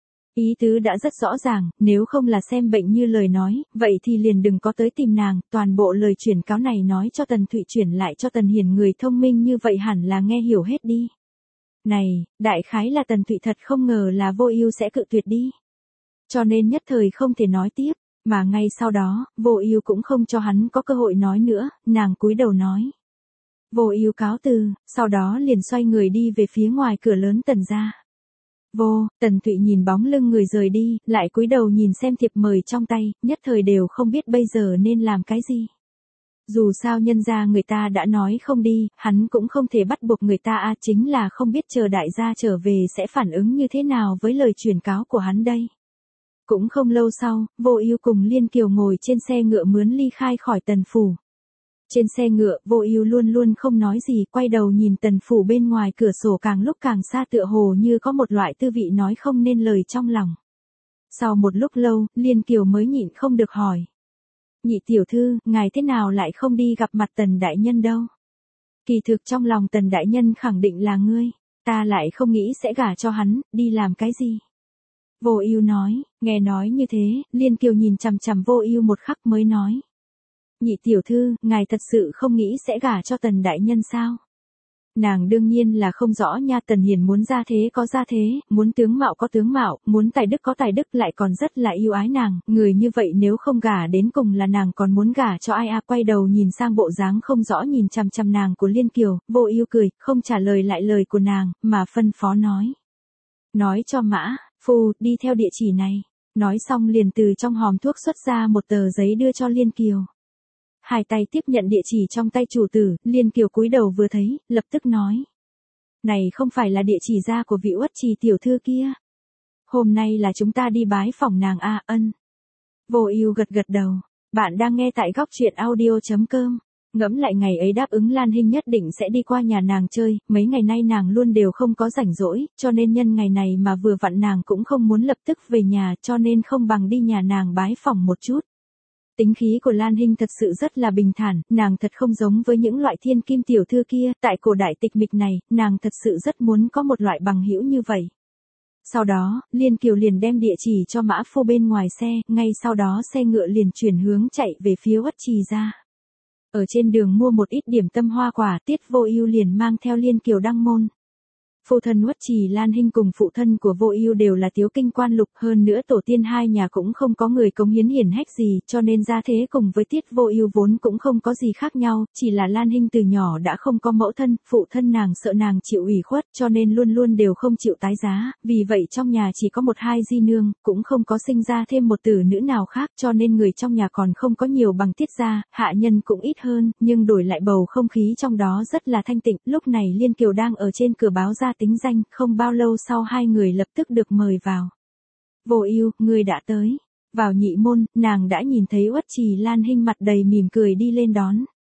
Ý tứ đã rất rõ ràng, nếu không là xem bệnh như lời nói, vậy thì liền đừng có tới tìm nàng, toàn bộ lời truyền cáo này nói cho Tần Thụy chuyển lại cho Tần Hiền, người thông minh như vậy hẳn là nghe hiểu hết đi. Này, đại khái là Tần Thụy thật không ngờ là Vô Ưu sẽ cự tuyệt đi. Cho nên nhất thời không thể nói tiếp. Mà ngay sau đó, Vô Ưu cũng không cho hắn có cơ hội nói nữa, nàng cúi đầu nói. Vô Ưu cáo từ, sau đó liền xoay người đi về phía ngoài cửa lớn Tần gia. Vô, Tần Thụy nhìn bóng lưng người rời đi, lại cúi đầu nhìn xem thiệp mời trong tay, nhất thời đều không biết bây giờ nên làm cái gì. Dù sao nhân gia người ta đã nói không đi, hắn cũng không thể bắt buộc người ta a, chính là không biết chờ đại gia trở về sẽ phản ứng như thế nào với lời truyền cáo của hắn đây. Cũng không lâu sau, Vô Ưu cùng Liên Kiều ngồi trên xe ngựa mướn ly khai khỏi Tần phủ. Trên xe ngựa, Vô Ưu luôn luôn không nói gì, quay đầu nhìn Tần phủ bên ngoài cửa sổ càng lúc càng xa, tựa hồ như có một loại tư vị nói không nên lời trong lòng. Sau một lúc lâu, Liên Kiều mới nhịn không được hỏi: "Nhị tiểu thư, ngài thế nào lại không đi gặp mặt Tần đại nhân đâu?" Kỳ thực trong lòng Tần đại nhân khẳng định là ngươi, ta lại không nghĩ sẽ gả cho hắn, đi làm cái gì? Vô Ưu nói, nghe nói như thế, Liên Kiều nhìn chằm chằm Vô Ưu một khắc mới nói: "Nhị tiểu thư, ngài thật sự không nghĩ sẽ gả cho Tần đại nhân sao?" Nàng đương nhiên là không rõ nha, Tần Hiền muốn gia thế có gia thế, muốn tướng mạo có tướng mạo, muốn tài đức có tài đức, lại còn rất là yêu ái nàng, người như vậy nếu không gả đến cùng là nàng còn muốn gả cho ai a? Quay đầu nhìn sang bộ dáng không rõ nhìn chằm chằm nàng của Liên Kiều, Vô Ưu cười, không trả lời lại lời của nàng, mà phân phó nói: "Nói cho Mã Phu, đi theo địa chỉ này." Nói xong liền từ trong hòm thuốc xuất ra một tờ giấy đưa cho Liên Kiều. Hai tay tiếp nhận địa chỉ trong tay chủ tử, Liên Kiều cúi đầu vừa thấy, lập tức nói: "Này không phải là địa chỉ gia của vị Uất Trì tiểu thư kia. Hôm nay là chúng ta đi bái phỏng nàng a." Ân. Vô Ưu gật gật đầu. Bạn đang nghe tại góc truyện audio chấm com. Ngẫm lại ngày ấy đáp ứng Lan Hinh nhất định sẽ đi qua nhà nàng chơi, mấy ngày nay nàng luôn đều không có rảnh rỗi, cho nên nhân ngày này mà vừa vặn nàng cũng không muốn lập tức về nhà, cho nên không bằng đi nhà nàng bái phỏng một chút. Tính khí của Lan Hinh thật sự rất là bình thản, nàng thật không giống với những loại thiên kim tiểu thư kia, tại cổ đại tịch mịch này, nàng thật sự rất muốn có một loại bằng hữu như vậy. Sau đó, Liên Kiều liền đem địa chỉ cho Mã Phu bên ngoài xe, ngay sau đó xe ngựa liền chuyển hướng chạy về phía Uất Trì gia. Ở trên đường mua một ít điểm tâm hoa quả, Tiết Vô Ưu liền mang theo Liên Kiều đăng môn. Phụ thân Uất Trì Lan Hinh cùng phụ thân của Vô Ưu đều là tiếu kinh quan lục, hơn nữa tổ tiên hai nhà cũng không có người cống hiến hiển hách gì, cho nên gia thế cùng với Tiết Vô Ưu vốn cũng không có gì khác nhau, chỉ là Lan Hinh từ nhỏ đã không có mẫu thân, phụ thân nàng sợ nàng chịu ủy khuất, cho nên luôn luôn đều không chịu tái giá, vì vậy trong nhà chỉ có một hai di nương, cũng không có sinh ra thêm một tử nữ nào khác, cho nên người trong nhà còn không có nhiều bằng Tiết gia, hạ nhân cũng ít hơn, nhưng đổi lại bầu không khí trong đó rất là thanh tịnh. Lúc này Liên Kiều đang ở trên cửa báo ra tính danh, không bao lâu sau hai người lập tức được mời vào. "Vô Ưu, ngươi đã tới." Vào nhị môn, nàng đã nhìn thấy Uất Trì Lan Hinh mặt đầy mỉm cười đi lên đón.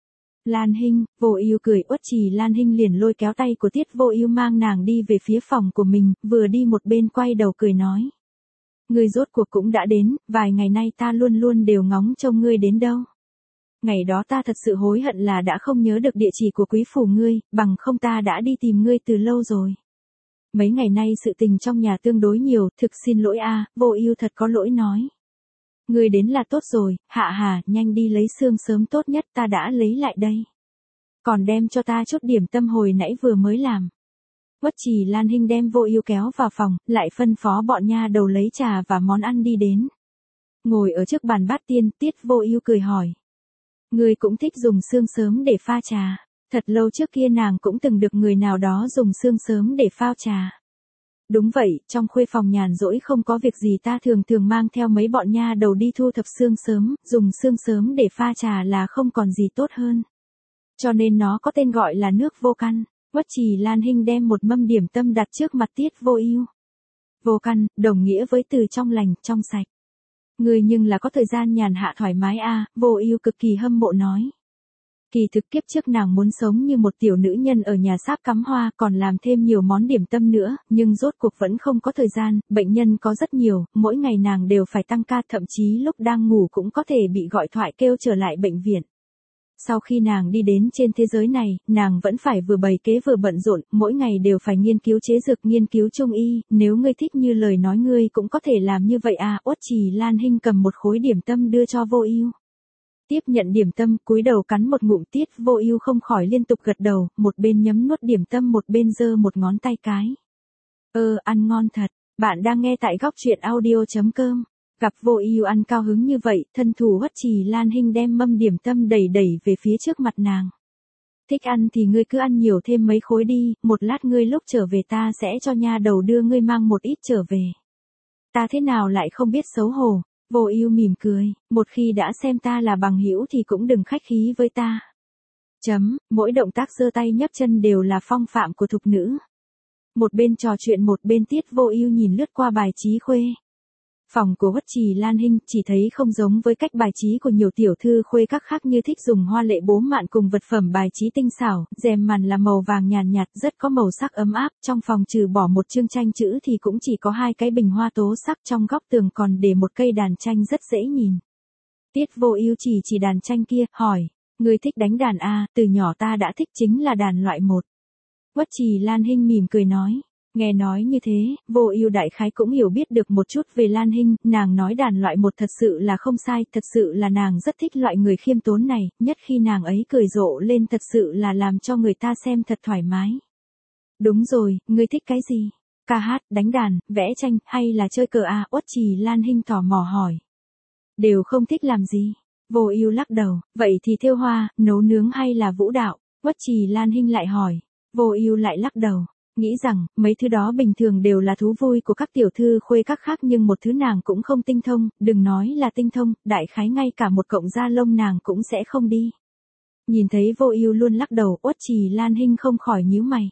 "Lan Hinh." Vô Ưu cười, Uất Trì Lan Hinh liền lôi kéo tay của Tiết Vô Ưu mang nàng đi về phía phòng của mình, vừa đi một bên quay đầu cười nói: Ngươi rốt cuộc cũng đã đến, vài ngày nay ta luôn luôn đều ngóng trông ngươi đến đâu. Ngày đó ta thật sự hối hận là đã không nhớ được địa chỉ của quý phủ ngươi, bằng không ta đã đi tìm ngươi từ lâu rồi. Mấy ngày nay sự tình trong nhà tương đối nhiều, thực xin lỗi a, Vô Ưu thật có lỗi nói. Ngươi đến là tốt rồi, Hạ Hà, nhanh đi lấy xương sớm tốt nhất, ta đã lấy lại đây. Còn đem cho ta chút điểm tâm hồi nãy vừa mới làm. Uất Trì Lan Hinh đem Vô Ưu kéo vào phòng, lại phân phó bọn nha đầu lấy trà và món ăn đi đến. Ngồi ở trước bàn bát tiên, Tiết Vô Ưu cười hỏi. Ngươi cũng thích dùng xương sớm để pha trà. Thật lâu trước kia nàng cũng từng được người nào đó dùng xương sớm để pha trà. Đúng vậy, trong khuê phòng nhàn rỗi không có việc gì ta thường thường mang theo mấy bọn nha đầu đi thu thập xương sớm, dùng xương sớm để pha trà là không còn gì tốt hơn. Cho nên nó có tên gọi là nước vô căn. Uất Trì Lan Hinh đem một mâm điểm tâm đặt trước mặt Tiết Vô Ưu. Vô căn, đồng nghĩa với từ trong lành, trong sạch. Ngươi nhưng là có thời gian nhàn hạ thoải mái a, à, Vô Ưu cực kỳ hâm mộ nói. Kỳ thực kiếp trước nàng muốn sống như một tiểu nữ nhân ở nhà sáp cắm hoa, còn làm thêm nhiều món điểm tâm nữa, nhưng rốt cuộc vẫn không có thời gian, bệnh nhân có rất nhiều, mỗi ngày nàng đều phải tăng ca, thậm chí lúc đang ngủ cũng có thể bị gọi thoại kêu trở lại bệnh viện. Sau khi nàng đi đến trên thế giới này, nàng vẫn phải vừa bày kế vừa bận rộn, mỗi ngày đều phải nghiên cứu chế dược, nghiên cứu trung y, nếu ngươi thích như lời nói ngươi cũng có thể làm như vậy à. Uất Trì Lan Hinh cầm một khối điểm tâm đưa cho Vô Ưu. Tiếp nhận điểm tâm, cúi đầu cắn một ngụm, Tiết Vô Ưu không khỏi liên tục gật đầu, một bên nhấm nuốt điểm tâm một bên giơ một ngón tay cái. Ơ, ăn ngon thật. Bạn đang nghe tại góc truyện audio chấm com. Gặp Vô Ưu ăn cao hứng như vậy, thân thủ Uất Trì Lan Hinh đem mâm điểm tâm đẩy đẩy về phía trước mặt nàng. Thích ăn thì ngươi cứ ăn nhiều thêm mấy khối đi, một lát ngươi lúc trở về ta sẽ cho nha đầu đưa ngươi mang một ít trở về. Ta thế nào lại không biết xấu hổ. Vô Ưu mỉm cười, một khi đã xem ta là bằng hữu thì cũng đừng khách khí với ta. Chấm, mỗi động tác giơ tay nhấc chân đều là phong phạm của thục nữ. Một bên trò chuyện một bên Tiết Vô Ưu nhìn lướt qua bài trí khuê. Phòng của Uất Trì Lan Hinh chỉ thấy không giống với cách bài trí của nhiều tiểu thư khuê các khác như thích dùng hoa lệ bố mạn cùng vật phẩm bài trí tinh xảo, rèm màn là màu vàng nhàn nhạt, rất có màu sắc ấm áp, trong phòng trừ bỏ một chương tranh chữ thì cũng chỉ có hai cái bình hoa tố sắc, trong góc tường còn để một cây đàn tranh rất dễ nhìn. Tiết Vô Ưu chỉ chỉ đàn tranh kia, hỏi, ngươi thích đánh đàn à, từ nhỏ ta đã thích, chính là đàn loại một. Uất Trì Lan Hinh mỉm cười nói. Nghe nói như thế, Vô Ưu đại khái cũng hiểu biết được một chút về Lan Hinh, nàng nói đàn loại một thật sự là không sai, thật sự là nàng rất thích loại người khiêm tốn này, nhất khi nàng ấy cười rộ lên thật sự là làm cho người ta xem thật thoải mái. Đúng rồi, ngươi thích cái gì? Ca hát, đánh đàn, vẽ tranh, hay là chơi cờ à? Uất Trì Lan Hinh tò mò hỏi. Đều không thích làm gì. Vô Ưu lắc đầu, vậy thì thêu hoa, nấu nướng hay là vũ đạo? Uất Trì Lan Hinh lại hỏi. Vô Ưu lại lắc đầu. Nghĩ rằng, mấy thứ đó bình thường đều là thú vui của các tiểu thư khuê các khác, nhưng một thứ nàng cũng không tinh thông, đừng nói là tinh thông, đại khái ngay cả một cọng da lông nàng cũng sẽ không đi. Nhìn thấy Vô Ưu luôn lắc đầu, Uất Trì Lan Hinh không khỏi nhíu mày.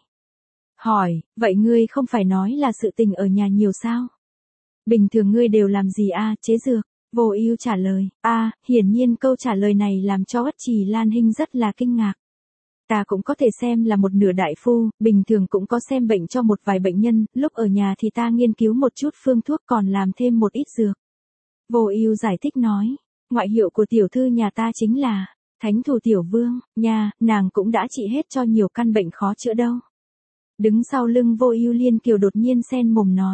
Hỏi, vậy ngươi không phải nói là sự tình ở nhà nhiều sao? Bình thường ngươi đều làm gì a, chế dược? Vô Ưu trả lời, a, hiển nhiên câu trả lời này làm cho Uất Trì Lan Hinh rất là kinh ngạc. Ta cũng có thể xem là một nửa đại phu, bình thường cũng có xem bệnh cho một vài bệnh nhân, lúc ở nhà thì ta nghiên cứu một chút phương thuốc còn làm thêm một ít dược. Vô Ưu giải thích nói, ngoại hiệu của tiểu thư nhà ta chính là Thánh Thủ Tiểu Vương, nha, nàng cũng đã trị hết cho nhiều căn bệnh khó chữa đâu. Đứng sau lưng Vô Ưu Liên Kiều đột nhiên xen mồm nói.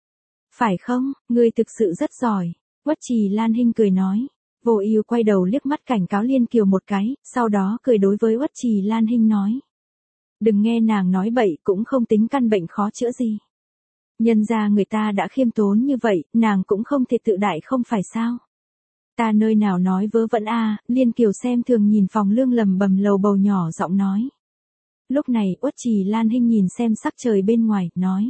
Phải không, ngươi thực sự rất giỏi. Uất Trì Lan Hinh cười nói. Vô Ưu quay đầu liếc mắt cảnh cáo Liên Kiều một cái, sau đó cười đối với Uất Trì Lan Hinh nói. Đừng nghe nàng nói bậy, cũng không tính căn bệnh khó chữa gì. Nhân ra người ta đã khiêm tốn như vậy, nàng cũng không thể tự đại không phải sao. Ta nơi nào nói vớ vẩn a, Liên Kiều xem thường nhìn phòng lương lầm bầm lầu bầu nhỏ giọng nói. Lúc này Uất Trì Lan Hinh nhìn xem sắc trời bên ngoài, nói.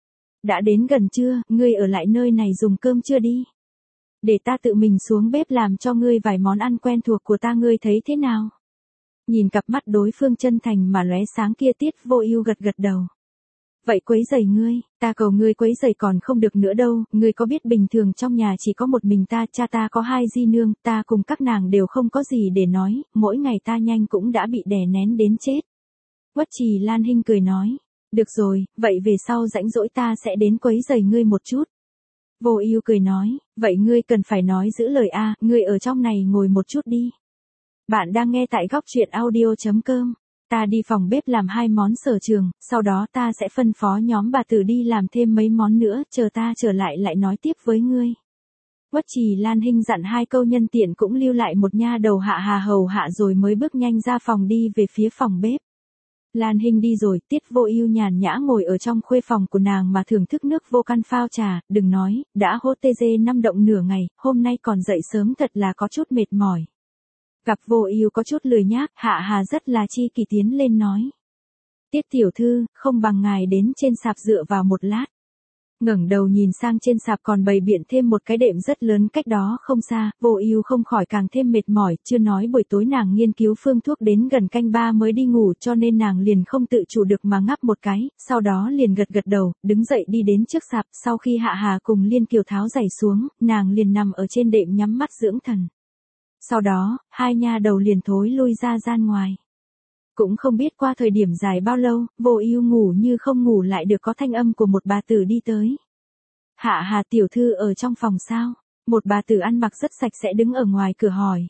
Đã đến gần trưa, ngươi ở lại nơi này dùng cơm trưa đi. Để ta tự mình xuống bếp làm cho ngươi vài món ăn quen thuộc của ta, ngươi thấy thế nào? Nhìn cặp mắt đối phương chân thành mà lóe sáng kia, Tiết Vô Ưu gật gật đầu. Vậy quấy rầy ngươi, ta cầu ngươi quấy rầy còn không được nữa đâu, ngươi có biết bình thường trong nhà chỉ có một mình ta, cha ta có hai di nương, ta cùng các nàng đều không có gì để nói, mỗi ngày ta nhanh cũng đã bị đè nén đến chết. Uất Trì Lan Hinh cười nói, được rồi, vậy về sau rảnh rỗi ta sẽ đến quấy rầy ngươi một chút. Vô Ưu cười nói, vậy ngươi cần phải nói giữ lời a, ngươi ở trong này ngồi một chút đi. Bạn đang nghe tại góc truyện audio chấm com. Ta đi phòng bếp làm hai món sở trường, sau đó ta sẽ phân phó nhóm bà tử đi làm thêm mấy món nữa, chờ ta trở lại lại nói tiếp với ngươi. Quách Trì Lan Hinh dặn hai câu nhân tiện cũng lưu lại một nha đầu Hạ Hà hầu hạ rồi mới bước nhanh ra phòng đi về phía phòng bếp. Lan Hinh đi rồi, Tiết Vô Ưu nhàn nhã ngồi ở trong khuê phòng của nàng mà thưởng thức nước vô căn phao trà, đừng nói, đã hô tê dê năm động nửa ngày, hôm nay còn dậy sớm thật là có chút mệt mỏi. Gặp Vô Ưu có chút lười nhác, Hạ Hà rất là chi kỷ tiến lên nói. Tiết tiểu thư, không bằng ngài đến trên sạp dựa vào một lát. Ngẩng đầu nhìn sang trên sạp còn bày biện thêm một cái đệm rất lớn cách đó không xa, Vô Ưu không khỏi càng thêm mệt mỏi, chưa nói buổi tối nàng nghiên cứu phương thuốc đến gần canh ba mới đi ngủ cho nên nàng liền không tự chủ được mà ngáp một cái, sau đó liền gật gật đầu, đứng dậy đi đến trước sạp, sau khi Hạ Hà cùng Liên Kiều tháo giày xuống, nàng liền nằm ở trên đệm nhắm mắt dưỡng thần. Sau đó, hai nha đầu liền thối lui ra gian ngoài. Cũng không biết qua thời điểm dài bao lâu, Vô Ưu ngủ như không ngủ lại được có thanh âm của một bà tử đi tới. Hạ Hà tiểu thư ở trong phòng sao? Một bà tử ăn mặc rất sạch sẽ đứng ở ngoài cửa hỏi.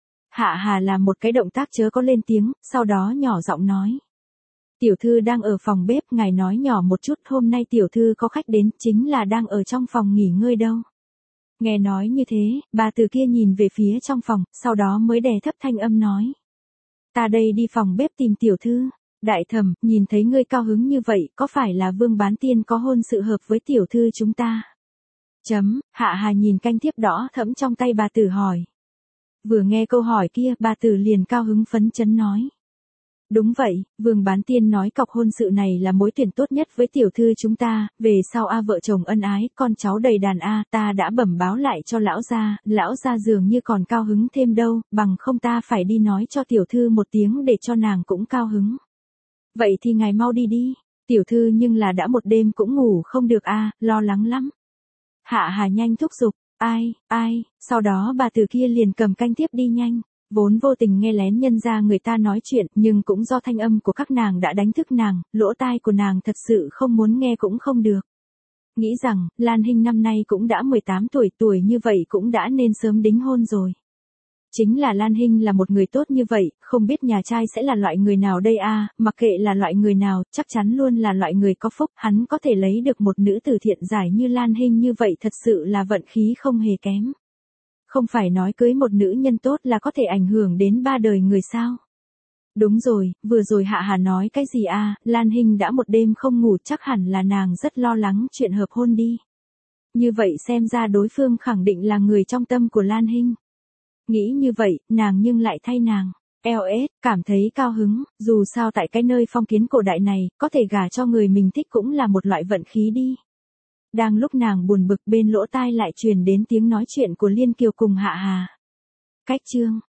Hạ Hà làm một cái động tác chớ có lên tiếng, sau đó nhỏ giọng nói. Tiểu thư đang ở phòng bếp, ngài nói nhỏ một chút, hôm nay tiểu thư có khách đến, chính là đang ở trong phòng nghỉ ngơi đâu. Nghe nói như thế, bà tử kia nhìn về phía trong phòng, sau đó mới đè thấp thanh âm nói. Ta đây đi phòng bếp tìm tiểu thư. Đại thẩm, nhìn thấy ngươi cao hứng như vậy, có phải là Vương Bán Tiên có hôn sự hợp với tiểu thư chúng ta? Chấm, Hạ Hà nhìn canh thiếp đỏ thẫm trong tay bà tử hỏi. Vừa nghe câu hỏi kia, bà tử liền cao hứng phấn chấn nói. Đúng vậy, Vương Bán Tiên nói cọc hôn sự này là mối tuyển tốt nhất với tiểu thư chúng ta, về sau a vợ chồng ân ái, con cháu đầy đàn a, ta đã bẩm báo lại cho lão gia, lão gia dường như còn cao hứng thêm đâu, bằng không ta phải đi nói cho tiểu thư một tiếng để cho nàng cũng cao hứng. Vậy thì ngài mau đi đi, tiểu thư nhưng là đã một đêm cũng ngủ không được a, lo lắng lắm. Hạ Hà nhanh thúc giục, ai, ai, sau đó bà tử kia liền cầm canh tiếp đi nhanh. Vốn vô tình nghe lén nhân ra người ta nói chuyện, nhưng cũng do thanh âm của các nàng đã đánh thức nàng, lỗ tai của nàng thật sự không muốn nghe cũng không được. Nghĩ rằng, Lan Hinh năm nay cũng đã mười tám tuổi, tuổi như vậy cũng đã nên sớm đính hôn rồi. Chính là Lan Hinh là một người tốt như vậy, không biết nhà trai sẽ là loại người nào đây a, mặc kệ là loại người nào, chắc chắn luôn là loại người có phúc, hắn có thể lấy được một nữ tử thiện giải như Lan Hinh như vậy thật sự là vận khí không hề kém. Không phải nói cưới một nữ nhân tốt là có thể ảnh hưởng đến ba đời người sao? Đúng rồi, vừa rồi Hạ Hà nói cái gì a, Lan Hinh đã một đêm không ngủ, chắc hẳn là nàng rất lo lắng chuyện hợp hôn đi. Như vậy xem ra đối phương khẳng định là người trong tâm của Lan Hinh. Nghĩ như vậy, nàng nhưng lại thay nàng. eo ét, cảm thấy cao hứng, dù sao tại cái nơi phong kiến cổ đại này, có thể gả cho người mình thích cũng là một loại vận khí đi. Đang lúc nàng buồn bực bên lỗ tai lại truyền đến tiếng nói chuyện của Liên Kiều cùng Hạ Hà. Cách chương